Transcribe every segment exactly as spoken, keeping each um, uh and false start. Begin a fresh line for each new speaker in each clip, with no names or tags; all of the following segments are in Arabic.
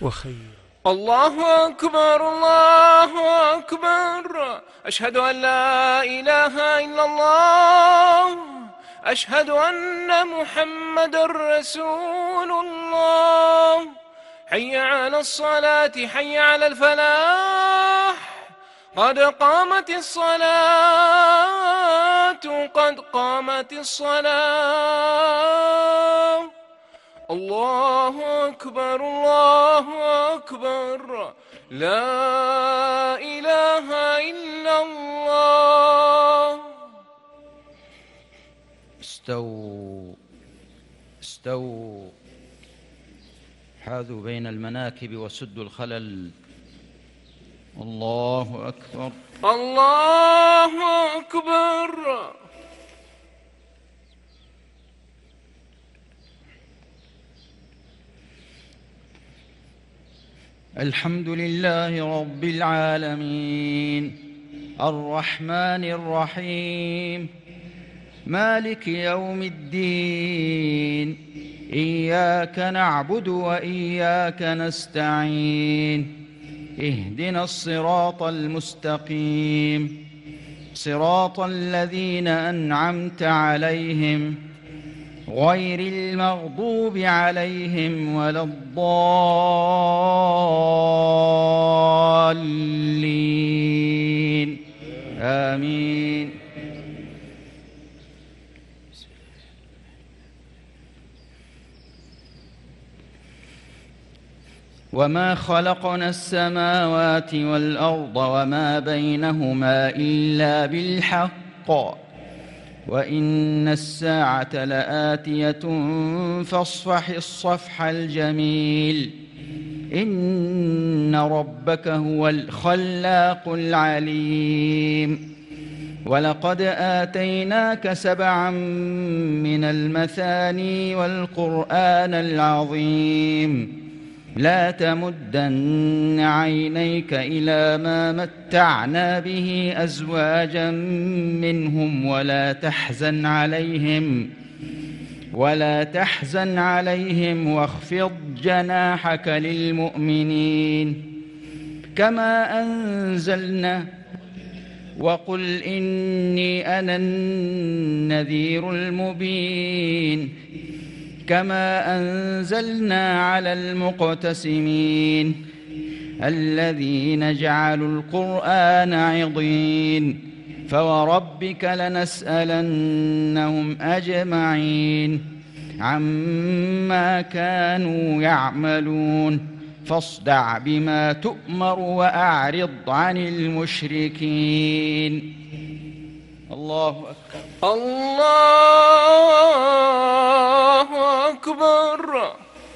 وخيرا.
الله أكبر الله أكبر، أشهد أن لا إله إلا الله، أشهد أن محمد رسول الله. حي على الصلاة حي على الفلاح، قد قامت الصلاة قد قامت الصلاة. الله أكبر الله أكبر، لا إله إلا الله.
استووا استووا، حاذوا بين المناكب وسدوا الخلل. الله أكبر
الله أكبر.
الحمد لله رب العالمين، الرحمن الرحيم، مالك يوم الدين، إياك نعبد وإياك نستعين، اهدنا الصراط المستقيم، صراط الذين أنعمت عليهم غير المغضوب عليهم ولا الضالين، آمين. وما خلقنا السماوات والأرض وما بينهما إلا بالحق، وإن الساعة لآتية فاصفح الصفح الجميل، إن ربك هو الخلاق العليم. ولقد آتيناك سبعا من المثاني والقرآن العظيم، لا تمدن عينيك إلى ما متعنا به أزواجا منهم ولا تحزن عليهم ولا تحزن عليهم واخفض جناحك للمؤمنين. كما أنزلنا وقل إني أنا النذير المبين، كما أنزلنا على المقتسمين الذين جعلوا القرآن عضين. فوربك لنسألنهم أجمعين عما كانوا يعملون، فاصدع بما تؤمر وأعرض عن المشركين. الله أكبر
الله أكبر.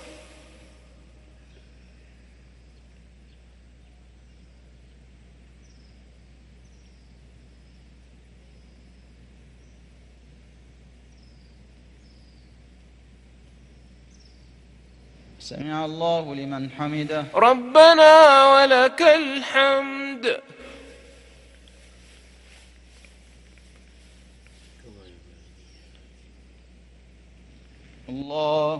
سمع الله لمن حمده،
ربنا ولك الحمد.
الله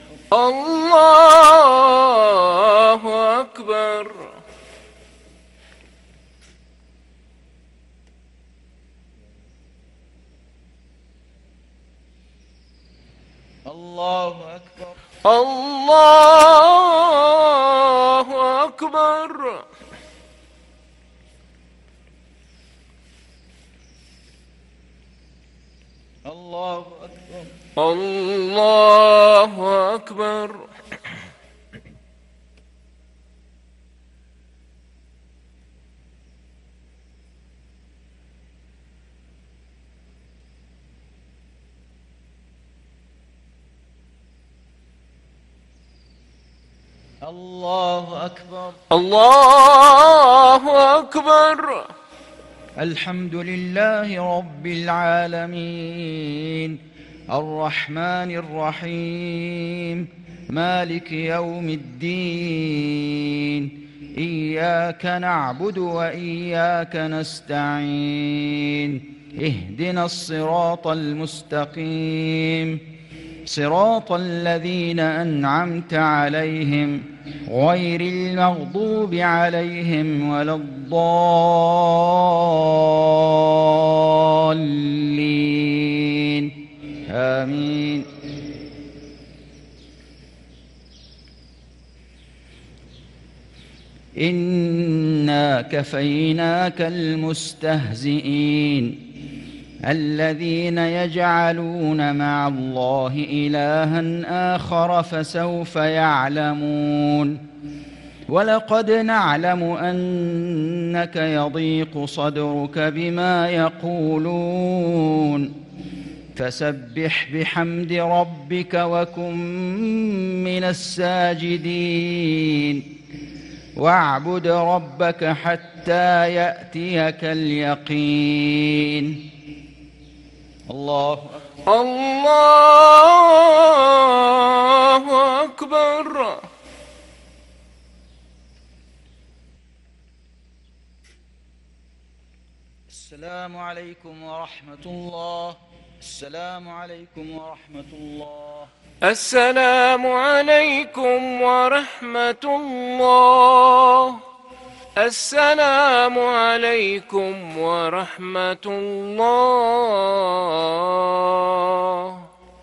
الله أكبر.
الله أكبر
الله أكبر.
الله أكبر
الله أكبر.
الله أكبر
الله أكبر.
الحمد لله رب العالمين، الرحمن الرحيم، مالك يوم الدين، إياك نعبد وإياك نستعين، اهدنا الصراط المستقيم، صراط الذين أنعمت عليهم غير المغضوب عليهم ولا الضالين آمين. إنا كفيناك المستهزئين الذين يجعلون مع الله إلها آخر فسوف يعلمون. ولقد نعلم أنك يضيق صدرك بما يقولون فسبح بحمد ربك وكن من الساجدين واعبد ربك حتى يأتيك اليقين. الله
الله أكبر.
السلام عليكم ورحمة الله. السلام عليكم ورحمة الله.
السلام عليكم ورحمة الله. السلام عليكم ورحمة الله.